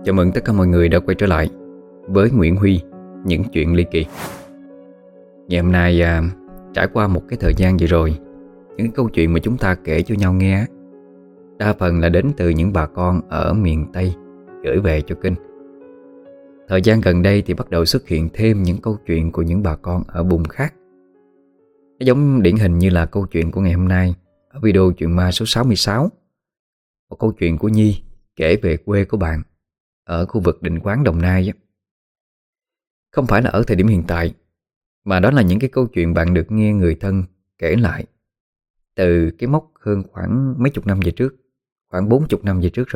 Chào mừng tất cả mọi người đã quay trở lại với Nguyễn Huy, những chuyện ly kỳ. Ngày hôm nay trải qua một cái thời gian vừa rồi, những câu chuyện mà chúng ta kể cho nhau nghe đa phần là đến từ những bà con ở miền Tây gửi về cho kênh. Thời gian gần đây thì bắt đầu xuất hiện thêm những câu chuyện của những bà con ở vùng khác. Nó giống điển hình như là câu chuyện của ngày hôm nay ở video chuyện ma số 66. Một câu chuyện của Nhi kể về quê của bạn ở khu vực Định Quán, Đồng Nai á. Không phải là ở thời điểm hiện tại, mà đó là những cái câu chuyện bạn được nghe người thân kể lại từ cái mốc hơn khoảng mấy chục năm về trước, khoảng 40 năm về trước rồi.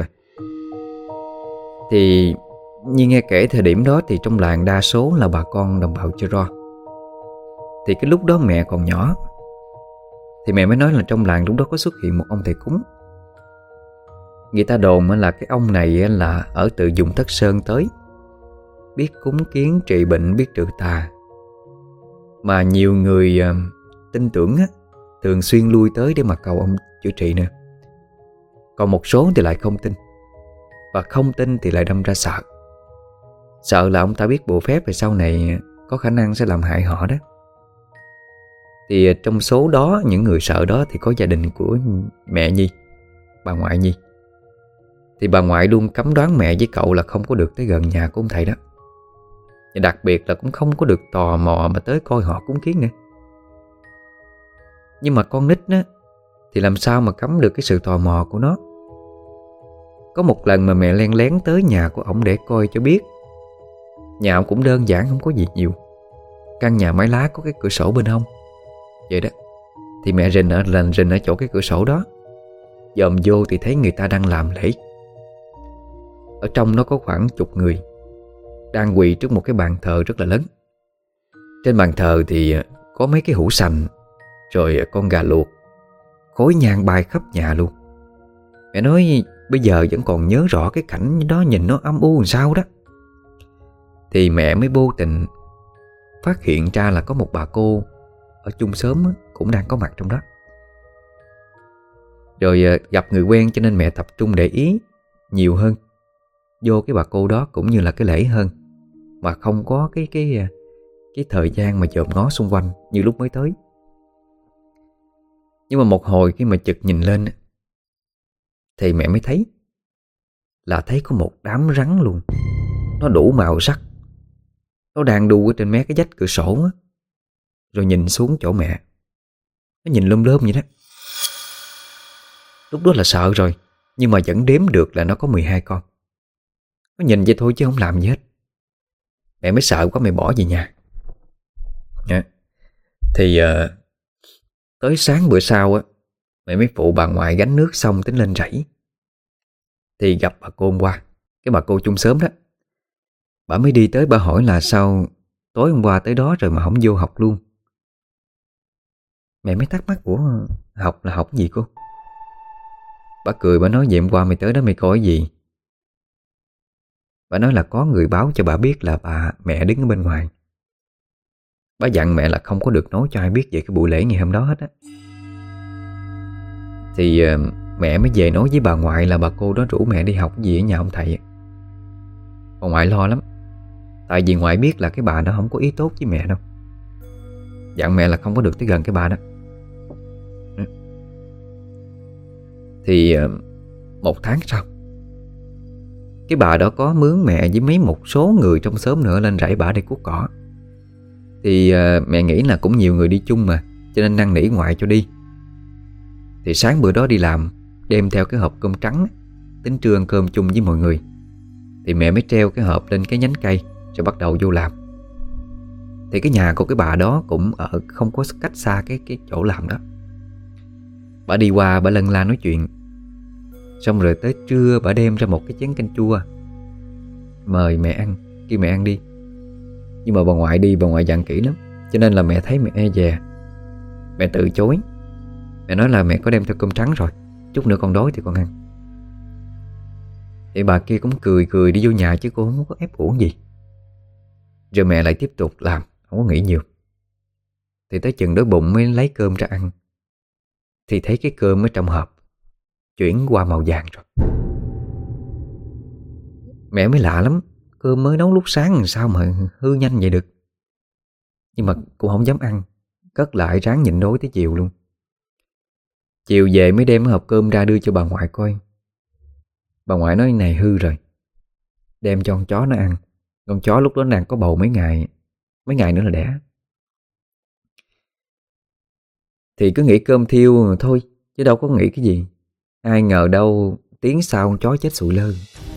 Thì Nhi nghe kể thời điểm đó thì trong làng đa số là bà con đồng bào Chơ-ro. Thì cái lúc đó mẹ còn nhỏ, thì mẹ mới nói là trong làng lúc đó có xuất hiện một ông thầy cúng. Người ta đồn là cái ông này là ở từ vùng Thất Sơn tới, biết cúng kiến trị bệnh, biết trừ tà. Mà nhiều người tin tưởng thường xuyên lui tới để mà cầu ông chữa trị nữa. Còn một số thì lại không tin, và không tin thì lại đâm ra sợ. Sợ là ông ta biết bùa phép, và sau này có khả năng sẽ làm hại họ đó. Thì trong số đó, những người sợ đó thì có gia đình của mẹ Nhi, bà ngoại Nhi. Thì bà ngoại luôn cấm đoán mẹ với cậu là không có được tới gần nhà của ông thầy đó. Và đặc biệt là cũng không có được tò mò mà tới coi họ cúng kiến nữa. Nhưng mà con nít á, thì làm sao mà cấm được cái sự tò mò của nó. Có một lần mà mẹ len lén tới nhà của ổng để coi cho biết. Nhà ổng cũng đơn giản, không có gì nhiều. Căn nhà mái lá có cái cửa sổ bên hông vậy đó. Thì mẹ rình ở chỗ cái cửa sổ đó. Dòm vô thì thấy người ta đang làm lễ. Ở trong nó có khoảng chục người đang quỳ trước một cái bàn thờ rất là lớn. Trên bàn thờ thì có mấy cái hũ sành, rồi con gà luộc, khói nhang bay khắp nhà luôn. Mẹ nói bây giờ vẫn còn nhớ rõ cái cảnh đó, nhìn nó âm u làm sao đó. Thì mẹ mới vô tình phát hiện ra là có một bà cô ở chung xóm cũng đang có mặt trong đó. Rồi gặp người quen cho nên mẹ tập trung để ý nhiều hơn vô cái bà cô đó cũng như là cái lễ hơn, mà không có cái thời gian mà dòm ngó xung quanh như lúc mới tới. Nhưng mà một hồi khi mà chực nhìn lên thì mẹ mới thấy có một đám rắn luôn. Nó đủ màu sắc. Nó đang đu ở trên mé cái vách cửa sổ á, rồi nhìn xuống chỗ mẹ. Nó nhìn lum lum vậy đó. Lúc đó là sợ rồi, nhưng mà vẫn đếm được là nó có 12 con. Nó nhìn vậy thôi chứ không làm gì hết. Mẹ mới sợ quá, mẹ bỏ về nhà. Thì tới sáng bữa sau á, mẹ mới phụ bà ngoại gánh nước xong tính lên rẫy. Thì gặp bà cô hôm qua, cái bà cô chung xóm đó. Bà mới đi tới, bà hỏi là sao tối hôm qua tới đó rồi mà không vô học luôn. Mẹ mới thắc mắc, của học là học gì cô? Bà cười, bà nói vậy hôm qua mày tới đó mày coi cái gì? Bà nói là có người báo cho bà biết là mẹ đứng ở bên ngoài. Bà dặn mẹ là không có được nói cho ai biết về cái buổi lễ ngày hôm đó hết á. Thì mẹ mới về nói với bà ngoại là bà cô đó rủ mẹ đi học gì ở nhà ông thầy. Bà ngoại lo lắm, tại vì ngoại biết là cái bà đó không có ý tốt với mẹ đâu. Dặn mẹ là không có được tới gần cái bà đó. Thì một tháng sau, cái bà đó có mướn mẹ với một số người trong xóm nữa lên rẫy bả để cuốc cỏ. Thì mẹ nghĩ là cũng nhiều người đi chung mà, cho nên năn nỉ ngoại cho đi. Thì sáng bữa đó đi làm, đem theo cái hộp cơm trắng, tính trưa ăn cơm chung với mọi người. Thì mẹ mới treo cái hộp lên cái nhánh cây, rồi bắt đầu vô làm. Thì cái nhà của cái bà đó cũng ở không có cách xa cái chỗ làm đó. Bà đi qua, bà lân la nói chuyện. Xong rồi tới trưa bà đem ra một cái chén canh chua, mời mẹ ăn, kêu mẹ ăn đi. Nhưng mà bà ngoại đi, bà ngoại dặn kỹ lắm, cho nên là mẹ thấy mẹ e dè. Mẹ từ chối. Mẹ nói là mẹ có đem theo cơm trắng rồi, chút nữa con đói thì con ăn. Thì bà kia cũng cười đi vô nhà, chứ cô không có ép uổng gì. Rồi mẹ lại tiếp tục làm, không có nghĩ nhiều. Thì tới chừng đói bụng mới lấy cơm ra ăn. Thì thấy cái cơm ở trong hộp chuyển qua màu vàng rồi. Mẹ mới lạ lắm, cơm mới nấu lúc sáng làm sao mà hư nhanh vậy được. Nhưng mà cô không dám ăn, cất lại ráng nhịn đói tới chiều luôn. Chiều về mới đem cái hộp cơm ra đưa cho bà ngoại coi. Bà ngoại nói này hư rồi, đem cho con chó nó ăn. Con chó lúc đó đang có bầu mấy ngày nữa là đẻ. Thì cứ nghĩ cơm thiêu thôi, chứ đâu có nghĩ cái gì. Ai ngờ đâu tiếng sau con chó chết sụi lơ.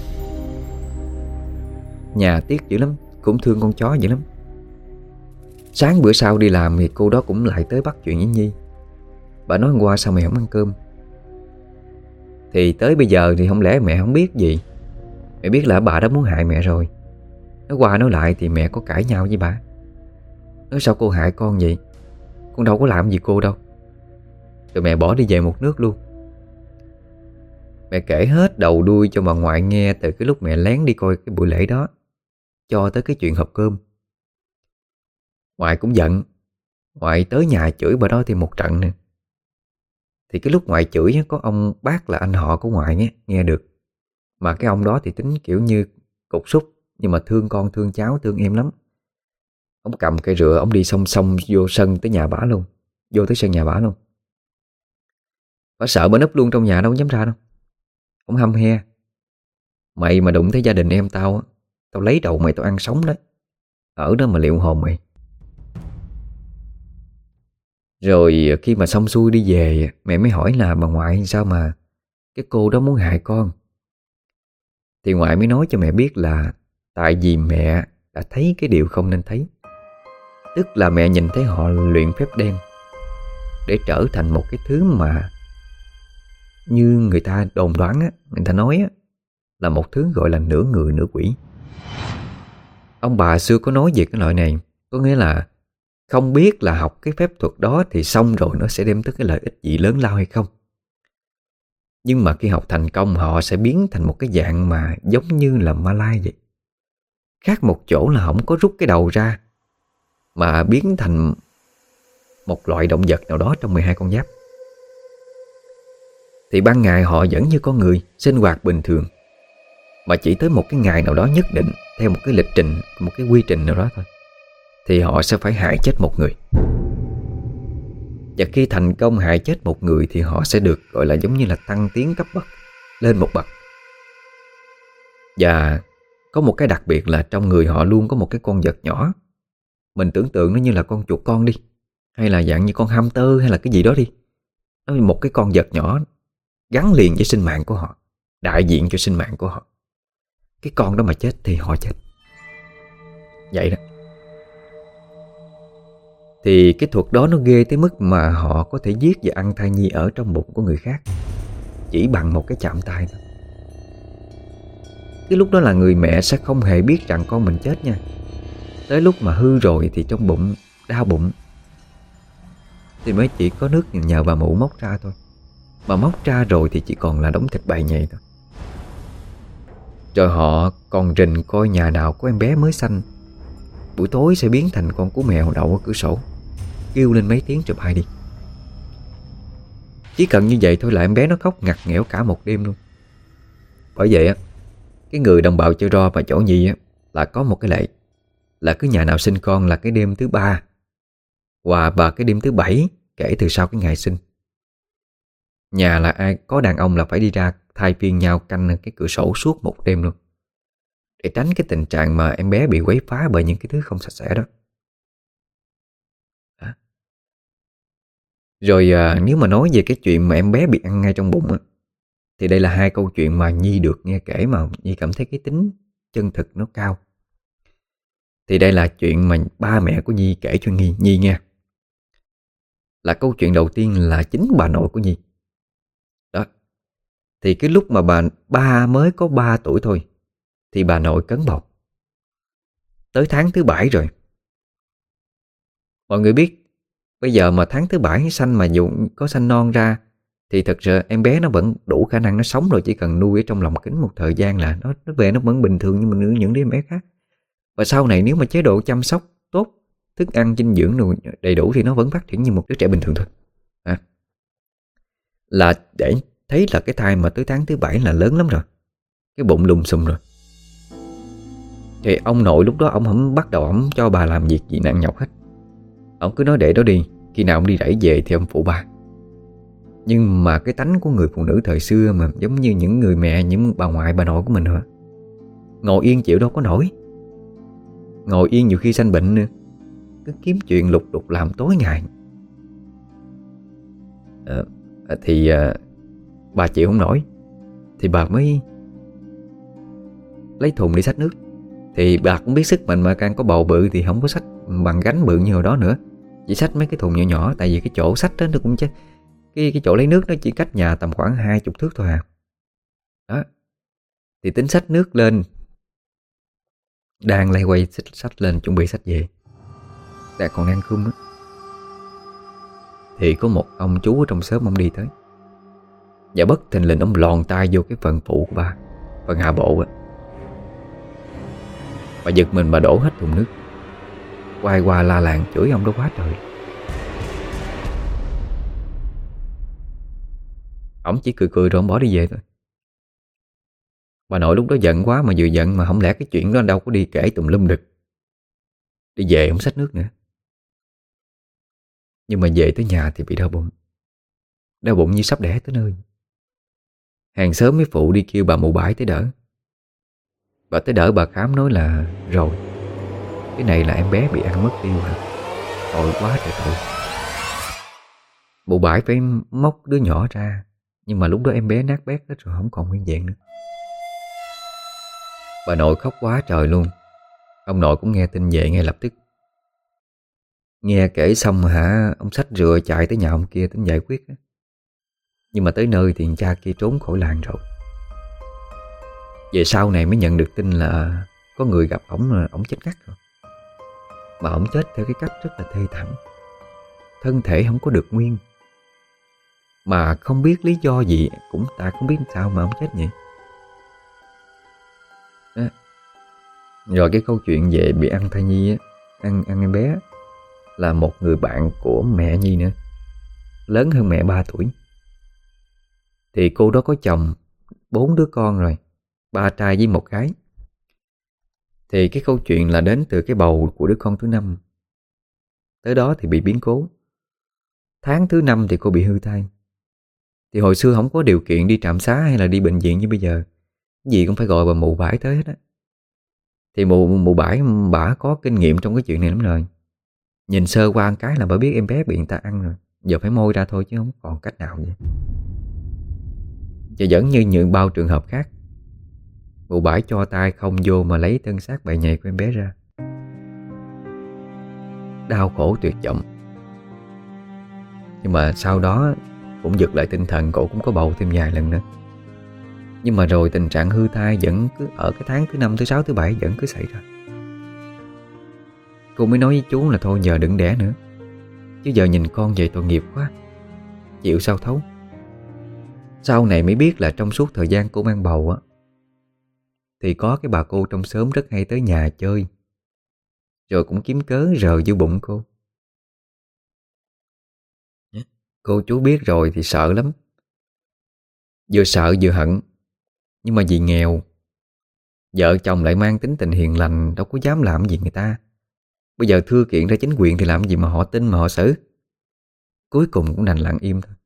Nhà tiếc dữ lắm, cũng thương con chó dữ lắm. Sáng bữa sau đi làm thì cô đó cũng lại tới bắt chuyện với Nhi. Bà nói hôm qua sao mẹ không ăn cơm. Thì tới bây giờ thì không lẽ mẹ không biết gì. Mẹ biết là bà đã muốn hại mẹ rồi. Nói qua nói lại thì mẹ có cãi nhau với bà. Nói sao cô hại con vậy, con đâu có làm gì cô đâu. Rồi mẹ bỏ đi về một nước luôn. Mẹ kể hết đầu đuôi cho bà ngoại nghe, từ cái lúc mẹ lén đi coi cái buổi lễ đó cho tới cái chuyện hộp cơm. Ngoại cũng giận. Ngoại tới nhà chửi bà đó thêm một trận nè. Thì cái lúc ngoại chửi có ông bác là anh họ của ngoại nghe được. Mà cái ông đó thì tính kiểu như cục súc, nhưng mà thương con thương cháu thương em lắm. Ông cầm cây rựa, ông đi song song vô sân tới nhà bả luôn. Vô tới sân nhà bả luôn. Bả sợ bà núp luôn trong nhà, đâu dám ra đâu. Ông hăm he: mày mà đụng tới gia đình em tao, tao lấy đầu mày tao ăn sống đó. Ở đó mà liệu hồn mày. Rồi khi mà xong xuôi đi về, mẹ mới hỏi là bà ngoại sao mà cái cô đó muốn hại con. Thì ngoại mới nói cho mẹ biết là tại vì mẹ đã thấy cái điều không nên thấy. Tức là mẹ nhìn thấy họ luyện phép đen để trở thành một cái thứ mà như người ta đồn đoán người ta nói là một thứ gọi là nửa người nửa quỷ. Ông bà xưa có nói về cái loại này, có nghĩa là không biết là học cái phép thuật đó thì xong rồi nó sẽ đem tới cái lợi ích gì lớn lao hay không. Nhưng mà khi học thành công, họ sẽ biến thành một cái dạng mà giống như là ma lai vậy. Khác một chỗ là không có rút cái đầu ra, mà biến thành một loại động vật nào đó trong 12 con giáp. Thì ban ngày họ vẫn như con người, sinh hoạt bình thường. Mà chỉ tới một cái ngày nào đó nhất định, theo một cái lịch trình, một cái quy trình nào đó thôi, thì họ sẽ phải hại chết một người. Và khi thành công hại chết một người thì họ sẽ được gọi là giống như là tăng tiến cấp bậc lên một bậc. Và có một cái đặc biệt là trong người họ luôn có một cái con vật nhỏ. Mình tưởng tượng nó như là con chuột con đi, hay là dạng như con hamster hay là cái gì đó đi. Nó là một cái con vật nhỏ gắn liền với sinh mạng của họ, đại diện cho sinh mạng của họ. Cái con đó mà chết thì họ chết. Vậy đó. Thì cái thuật đó nó ghê tới mức mà họ có thể giết và ăn thai nhi ở trong bụng của người khác chỉ bằng một cái chạm tay thôi. Cái lúc đó là người mẹ sẽ không hề biết rằng con mình chết nha. Tới lúc mà hư rồi thì trong bụng đau bụng thì mới chỉ có nước nhờ bà mụ móc ra thôi. Mà móc ra rồi thì chỉ còn là đống thịt bầy nhầy thôi. Rồi họ còn rình coi nhà nào có em bé mới sanh, buổi tối sẽ biến thành con cú mèo đậu ở cửa sổ, kêu lên mấy tiếng rồi bay đi. Chỉ cần như vậy thôi là em bé nó khóc ngặt nghẽo cả một đêm luôn. Bởi vậy cái người đồng bào Chơ Ro và chỗ Nhi là có một cái lệ, là cứ nhà nào sinh con là cái đêm thứ 3 và cái đêm thứ 7 kể từ sau cái ngày sinh, nhà là ai có đàn ông là phải đi ra thay phiên nhau canh cái cửa sổ suốt một đêm luôn, để tránh cái tình trạng mà em bé bị quấy phá bởi những cái thứ không sạch sẽ đó. Rồi nếu mà nói về cái chuyện mà em bé bị ăn ngay trong bụng thì đây là hai câu chuyện mà Nhi được nghe kể mà Nhi cảm thấy cái tính chân thực nó cao. Thì đây là chuyện mà ba mẹ của Nhi kể cho Nhi nghe. Là câu chuyện đầu tiên là chính bà nội của Nhi. Đó. Thì cái lúc mà ba mới có 3 tuổi thôi thì bà nội cấn bầu. Tới tháng thứ 7 rồi. Mọi người biết bây giờ mà tháng thứ 7 sanh mà dù có sanh non ra thì thật sự em bé nó vẫn đủ khả năng nó sống rồi, chỉ cần nuôi ở trong lòng kính một thời gian là nó về nó vẫn bình thường như mình những đứa em bé khác. Và sau này nếu mà chế độ chăm sóc tốt, thức ăn dinh dưỡng đầy đủ thì nó vẫn phát triển như một đứa trẻ bình thường thôi. Là để thấy là cái thai mà tới tháng thứ 7 là lớn lắm rồi, cái bụng lùm xùm rồi. Thì ông nội lúc đó ông không bắt đầu ông cho bà làm việc gì nặng nhọc hết. Ông cứ nói để đó đi, khi nào ông đi rẫy về thì ông phụ bà. Nhưng mà cái tánh của người phụ nữ thời xưa mà giống như những người mẹ, những bà ngoại bà nội của mình hả, ngồi yên chịu đâu có nổi. Ngồi yên nhiều khi sanh bệnh nữa, cứ kiếm chuyện lục đục làm tối ngày. Thì bà chịu không nổi thì bà mới lấy thùng đi xách nước. Thì bà cũng biết sức mình mà, càng có bầu bự thì không có xách bằng gánh bự như hồi đó nữa, chỉ xách mấy cái thùng nhỏ nhỏ. Tại vì cái chỗ xách đó nó cũng chứ cái chỗ lấy nước nó chỉ cách nhà tầm khoảng 20 thước thôi à. Đó, thì tính xách nước lên, đang lay quay xách lên chuẩn bị xách về, đã còn đang khum á, thì có một ông chú ở trong xóm ông đi tới. Và bất thình lình ông lòn tay vô cái phần phụ của bà, phần hạ bộ á. Bà giật mình, bà đổ hết thùng nước, quay qua la làng chửi ông đó quá trời. Ông chỉ cười cười rồi ông bỏ đi về thôi. Bà nội lúc đó giận quá, mà vừa giận mà không lẽ cái chuyện đó đâu có đi kể tùm lum được. Đi về không xách nước nữa. Nhưng mà về tới nhà thì bị đau bụng. Đau bụng như sắp đẻ tới nơi. Hàng xóm mới phụ đi kêu bà mụ bãi tới đỡ. Bà tới đỡ bà khám nói là rồi, cái này là em bé bị ăn mất tiêu hả? Tội quá trời tội. Mụ bãi phải móc đứa nhỏ ra, nhưng mà lúc đó em bé nát bét hết rồi, không còn nguyên vẹn nữa. Bà nội khóc quá trời luôn. Ông nội cũng nghe tin về ngay lập tức. Nghe kể xong hả, ông xách rựa chạy tới nhà ông kia tính giải quyết. Nhưng mà tới nơi thì cha kia trốn khỏi làng rồi. Về sau này mới nhận được tin là có người gặp ổng là ổng chết ngắt rồi. Mà ổng chết theo cái cách rất là thê thảm. Thân thể không có được nguyên. Mà không biết lý do gì, cũng ta không biết sao mà ổng chết vậy. Đó. Rồi cái câu chuyện về bị ăn thai nhi á, ăn em bé, là một người bạn của mẹ Nhi nữa, lớn hơn mẹ 3 tuổi. Thì cô đó có chồng, 4 đứa con rồi, 3 trai với 1 gái. Thì cái câu chuyện là đến từ cái bầu của đứa con thứ 5. Tới đó thì bị biến cố. Tháng thứ 5 thì cô bị hư thai. Thì hồi xưa không có điều kiện đi trạm xá hay là đi bệnh viện như bây giờ, gì cũng phải gọi bà mụ bãi tới hết á. Thì mụ bãi bả có kinh nghiệm trong cái chuyện này lắm rồi. Nhìn sơ qua một cái là bà biết em bé bị người ta ăn rồi, giờ phải môi ra thôi chứ không còn cách nào vậy. Và vẫn như những bao trường hợp khác, mụ bãi cho tay không vô mà lấy thân xác bầy nhầy của em bé ra. Đau khổ tuyệt vọng. Nhưng mà sau đó cũng giật lại tinh thần, cổ cũng có bầu thêm vài lần nữa. Nhưng mà rồi tình trạng hư thai vẫn cứ ở cái tháng thứ 5, thứ 6, thứ 7 vẫn cứ xảy ra. Cô mới nói với chú là thôi giờ đừng đẻ nữa, chứ giờ nhìn con vậy tội nghiệp quá, chịu sao thấu. Sau này mới biết là trong suốt thời gian cô mang bầu á, thì có cái bà cô trong xóm rất hay tới nhà chơi, rồi cũng kiếm cớ rờ vô bụng cô. Cô chú biết rồi thì sợ lắm. Vừa sợ vừa hận. Nhưng mà vì nghèo, vợ chồng lại mang tính tình hiền lành, đâu có dám làm gì người ta. Bây giờ thưa kiện ra chính quyền thì làm gì mà họ tin mà họ xử. Cuối cùng cũng đành lặng im thôi.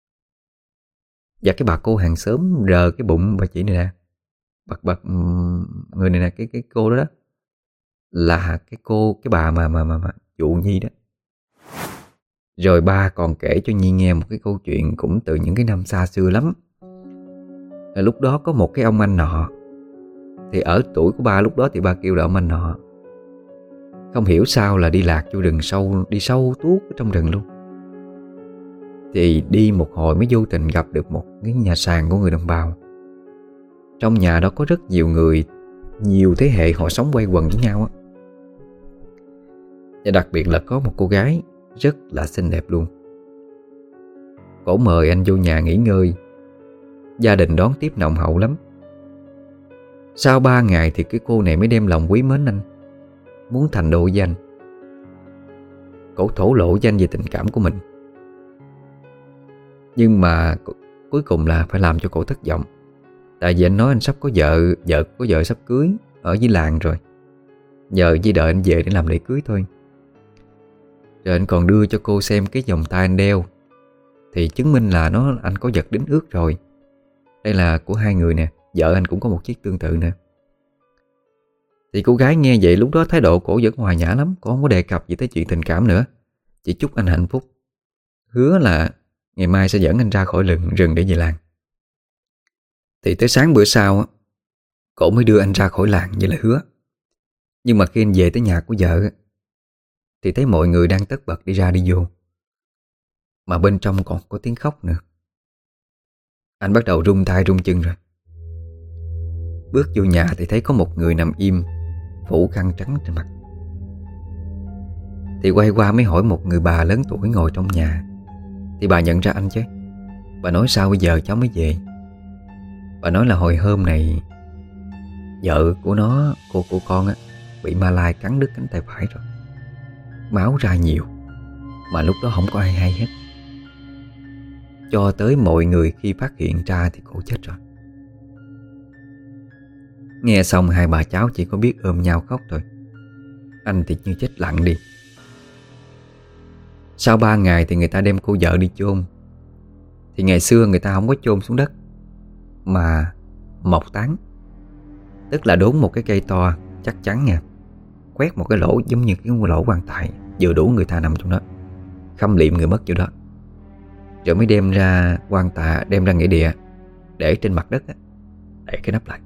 Và cái bà cô hàng xóm rờ cái bụng bà chị này nè, bật người này nè, cái cô đó đó, là cái bà mà dụ Nhi đó. Rồi ba còn kể cho Nhi nghe một cái câu chuyện cũng từ những cái năm xa xưa lắm. Lúc đó có một cái ông anh nọ. Thì ở tuổi của ba lúc đó thì ba kêu là ông anh nọ. Không hiểu sao là đi lạc vô rừng sâu, đi sâu tuốt ở trong rừng luôn. Thì đi một hồi mới vô tình gặp được một cái nhà sàn của người đồng bào. Trong nhà đó có rất nhiều người, nhiều thế hệ họ sống quây quần với nhau á. Và đặc biệt là có một cô gái rất là xinh đẹp luôn. Cổ mời anh vô nhà nghỉ ngơi. Gia đình đón tiếp nồng hậu lắm. Sau 3 ngày thì cái cô này mới đem lòng quý mến anh, muốn thành đôi với anh. Cổ thổ lộ với anh về tình cảm của mình. Nhưng mà cuối cùng là phải làm cho cổ thất vọng. Tại vì anh nói anh sắp có vợ, có vợ sắp cưới ở dưới làng rồi, Giờ chỉ đợi anh về để làm lễ cưới thôi. Rồi anh còn đưa cho cô xem cái vòng tay anh đeo, thì chứng minh là anh có vật đính ước rồi. Đây là của hai người nè. Vợ anh cũng có một chiếc tương tự nè. Thì cô gái nghe vậy lúc đó thái độ cổ vẫn hòa nhã lắm. Cô không có đề cập gì tới chuyện tình cảm nữa. Chỉ chúc anh hạnh phúc, hứa là ngày mai sẽ dẫn anh ra khỏi rừng để về làng. Thì tới sáng bữa sau á, cổ mới đưa anh ra khỏi làng như là hứa. Nhưng mà khi anh về tới nhà của vợ á, thì thấy mọi người đang tất bật đi ra đi vô, mà bên trong còn có tiếng khóc nữa. Anh bắt đầu run tay run chân rồi. Bước vô nhà thì thấy có một người nằm im, phủ khăn trắng trên mặt. Thì quay qua mới hỏi một người bà lớn tuổi ngồi trong nhà. Thì bà nhận ra anh chứ. Bà nói sao bây giờ cháu mới về. Bà nói là hồi hôm này vợ của nó, cô của con á, bị ma lai cắn đứt cánh tay phải rồi. Máu ra nhiều, mà lúc đó không có ai hay hết. Cho tới mọi người khi phát hiện ra thì cô chết rồi. Nghe xong hai bà cháu chỉ có biết ôm nhau khóc thôi. Anh thì như chết lặng đi. Sau 3 ngày thì người ta đem cô vợ đi chôn. Thì ngày xưa người ta không có chôn xuống đất, mà mộc tán. Tức là đốn một cái cây to chắc chắn nha, quét một cái lỗ giống như cái lỗ quan tài, vừa đủ người ta nằm trong đó, khâm liệm người mất vô đó. Rồi mới đem ra quan tài, đem ra nghĩa địa, để trên mặt đất á, đậy cái nắp lại.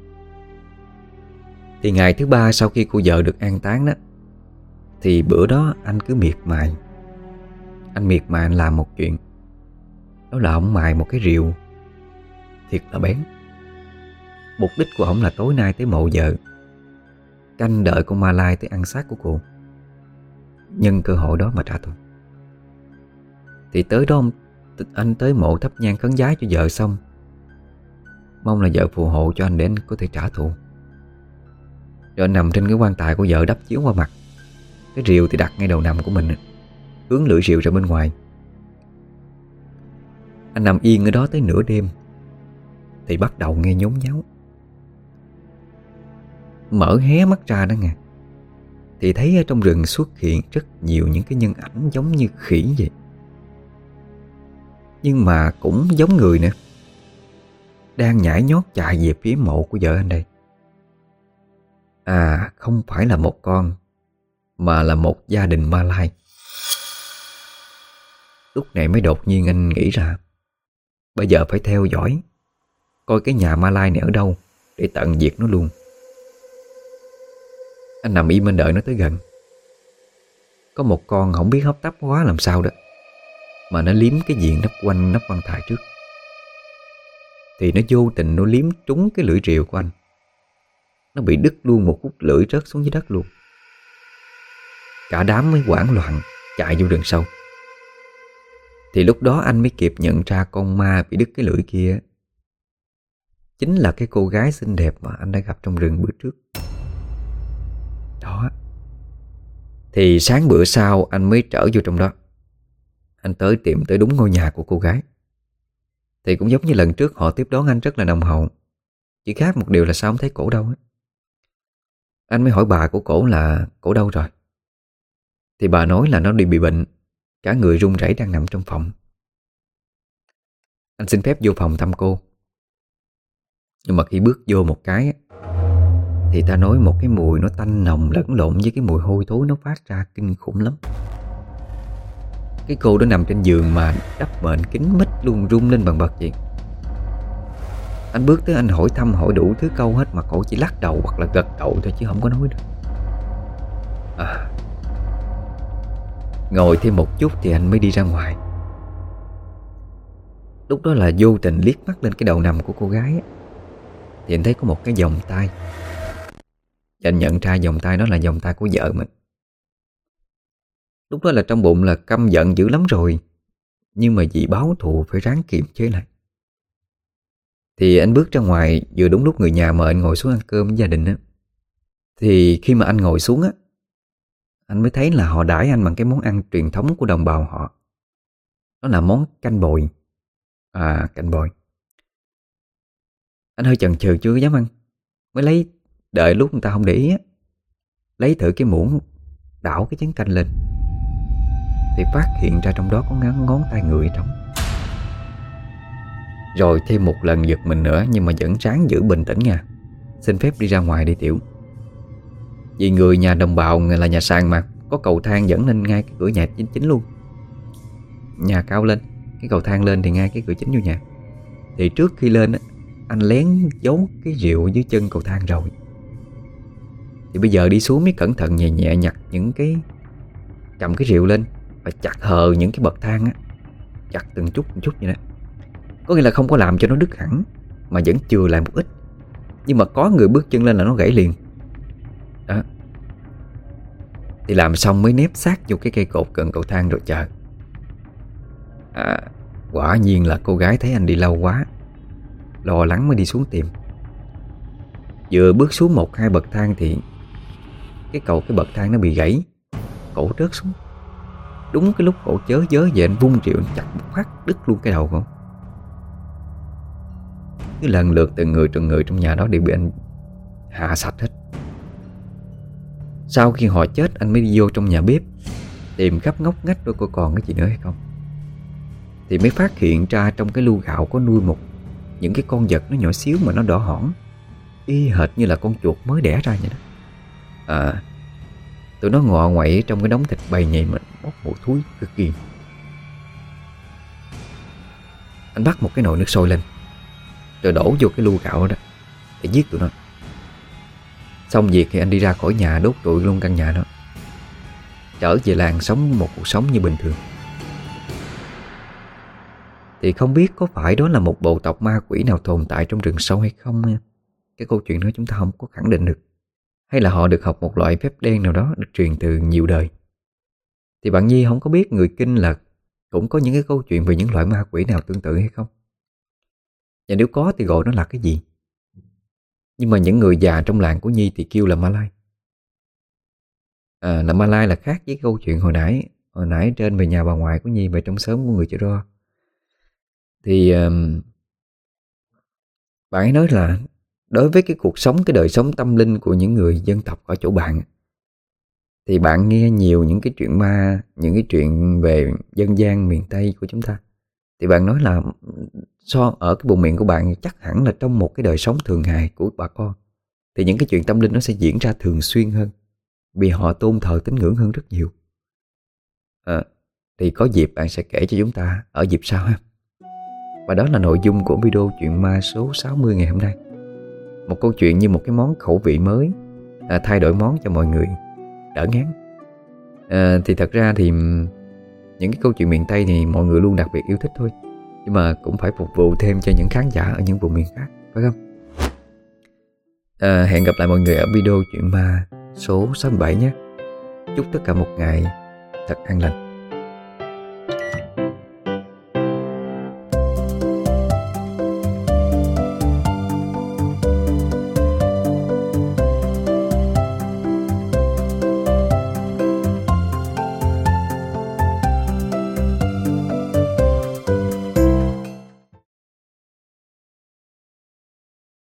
Thì ngày thứ 3 sau khi cô vợ được an táng đó, thì bữa đó anh cứ miệt mài. Anh miệt mài anh làm một chuyện. Đó là ông mài một cái rìu thiệt là bén. Mục đích của ổng là tối nay tới mộ vợ, canh đợi con ma lai tới ăn xác của cô, nhân cơ hội đó mà trả thù. Thì tới đó anh tới mộ thắp nhang khấn vái cho vợ xong, mong là vợ phù hộ cho anh để anh có thể trả thù. Rồi anh nằm trên cái quan tài của vợ đắp chiếu qua mặt. Cái rìu thì đặt ngay đầu nằm của mình, hướng lưỡi rìu ra bên ngoài. Anh nằm yên ở đó tới nửa đêm thì bắt đầu nghe nhốn nháo. Mở hé mắt ra đó nghe, thì thấy ở trong rừng xuất hiện rất nhiều những cái nhân ảnh giống như khỉ vậy, nhưng mà cũng giống người nữa, đang nhảy nhót chạy về phía mộ của vợ anh đây. À, không phải là một con, mà là một gia đình ma lai. Lúc này mới đột nhiên anh nghĩ ra, bây giờ phải theo dõi, coi cái nhà ma lai này ở đâu để tận diệt nó luôn. Anh nằm im anh đợi nó tới gần. Có một con không biết hấp tấp quá làm sao đó, mà nó liếm cái diện nắp quan tài trước. Thì nó vô tình nó liếm trúng cái lưỡi rìu của anh. Nó bị đứt luôn một khúc lưỡi, rớt xuống dưới đất luôn. Cả đám mới hoảng loạn chạy vô rừng sâu. Thì lúc đó anh mới kịp nhận ra con ma bị đứt cái lưỡi kia chính là cái cô gái xinh đẹp mà anh đã gặp trong rừng bữa trước. Đó. Thì sáng bữa sau anh mới trở vô trong đó. Anh tìm tới đúng ngôi nhà của cô gái. Thì cũng giống như lần trước, họ tiếp đón anh rất là nồng hậu. Chỉ khác một điều là sao không thấy cổ đâu á. Anh mới hỏi bà của cổ là cổ đâu rồi. Thì bà nói là nó đi bị bệnh, cả người run rẩy đang nằm trong phòng. Anh xin phép vô phòng thăm cô. Nhưng mà khi bước vô một cái thì ta nói một cái mùi nó tanh nồng lẫn lộn với cái mùi hôi thối nó phát ra kinh khủng lắm. Cái cô đó nằm trên giường mà đắp mền kín mít luôn, run lên bần bật vậy. Anh bước tới anh hỏi thăm, hỏi đủ thứ câu hết mà cổ chỉ lắc đầu hoặc là gật đầu thôi chứ không có nói được. Ngồi thêm một chút thì anh mới đi ra ngoài. Lúc đó là vô tình liếc mắt lên cái đầu nằm của cô gái thì anh thấy có một cái vòng tay. Và anh nhận ra vòng tay đó là vòng tay của vợ mình. Lúc đó là trong bụng là căm giận dữ lắm rồi, nhưng mà vì báo thù phải ráng kiềm chế lại. Thì anh bước ra ngoài, vừa đúng lúc người nhà mời anh ngồi xuống ăn cơm với gia đình á. Thì khi mà anh ngồi xuống á, anh mới thấy là họ đãi anh bằng cái món ăn truyền thống của đồng bào họ. Đó là món canh bồi. Canh bồi. Anh hơi chần chừ chưa dám ăn, mới lấy đợi lúc người ta không để ý á. lấy thử cái muỗng, đảo cái chén canh lên, thì phát hiện ra trong đó có ngón tay người trong. Rồi thêm một lần giật mình nữa, nhưng mà vẫn ráng giữ bình tĩnh nha. Xin phép đi ra ngoài đi Tiểu. Vì người nhà đồng bào là nhà sàn mà, có cầu thang dẫn lên ngay cái cửa nhà chính luôn. Nhà cao lên, cái cầu thang lên thì ngay cái cửa chính vô nhà. Thì trước khi lên anh lén giấu cái rìu dưới chân cầu thang rồi. Thì bây giờ đi xuống mới cẩn thận nhẹ nhẹ nhặt những cái, cầm cái rìu lên và chặt hờ những cái bậc thang á, chặt từng chút vậy đó. Có nghĩa là không có làm cho nó đứt hẳn, mà vẫn chừa lại một ít. Nhưng mà có người bước chân lên là nó gãy liền đó. Thì làm xong mới nép sát vô cái cây cột gần cầu thang rồi chờ. Quả nhiên là cô gái thấy anh đi lâu quá, lo lắng mới đi xuống tìm. Vừa bước xuống 1-2 bậc thang thì cái bậc thang nó bị gãy, cổ rớt xuống. Đúng cái lúc cổ chớ về, anh vung rìu chặt một phát đứt luôn cái đầu không. Cứ lần lượt từng người trong nhà đó đều bị anh hạ sạch hết. Sau khi họ chết, anh mới đi vô trong nhà bếp tìm khắp ngóc ngách coi còn cái gì nữa hay không. Thì mới phát hiện ra trong cái lu gạo có nuôi những cái con vật nó nhỏ xíu mà nó đỏ hỏn, y hệt như là con chuột mới đẻ ra vậy đó. Tụi nó ngọ ngoậy trong cái đống thịt bầy nhầy mà bốc mùi thúi cực kỳ. Anh bắt một cái nồi nước sôi lên, rồi đổ vô cái lu gạo đó để giết tụi nó. Xong việc thì anh đi ra khỏi nhà, đốt trụi luôn căn nhà đó, trở về làng sống một cuộc sống như bình thường. Thì không biết có phải đó là một bộ tộc ma quỷ nào tồn tại trong rừng sâu hay không nha. Cái câu chuyện đó chúng ta không có khẳng định được. Hay là họ được học một loại phép đen nào đó được truyền từ nhiều đời. Thì bạn Nhi không có biết người Kinh là cũng có những cái câu chuyện về những loại ma quỷ nào tương tự hay không. Và nếu có thì gọi nó là cái gì. Nhưng mà những người già trong làng của Nhi thì kêu là Ma Lai. Là Ma Lai là khác với câu chuyện hồi nãy trên về nhà bà ngoại của Nhi, về trong xóm của người Chợ Ro. Thì bạn ấy nói là đối với cái cuộc sống, cái đời sống tâm linh của những người dân tộc ở chỗ bạn, thì bạn nghe nhiều những cái chuyện ma, những cái chuyện về dân gian miền Tây của chúng ta. Thì bạn nói là ở cái vùng miền của bạn chắc hẳn là trong một cái đời sống thường ngày của bà con, thì những cái chuyện tâm linh nó sẽ diễn ra thường xuyên hơn, vì họ tôn thờ tín ngưỡng hơn rất nhiều. Thì có dịp bạn sẽ kể cho chúng ta ở dịp sau ha. Và đó là nội dung của video chuyện ma số 60 ngày hôm nay. Một câu chuyện như một cái món khẩu vị mới, thay đổi món cho mọi người đỡ ngán. Thì thật ra thì những cái câu chuyện miền Tây thì mọi người luôn đặc biệt yêu thích thôi, nhưng mà cũng phải phục vụ thêm cho những khán giả ở những vùng miền khác, phải không? Hẹn gặp lại mọi người ở video chuyện ma số 67 nhé. Chúc tất cả một ngày thật an lành.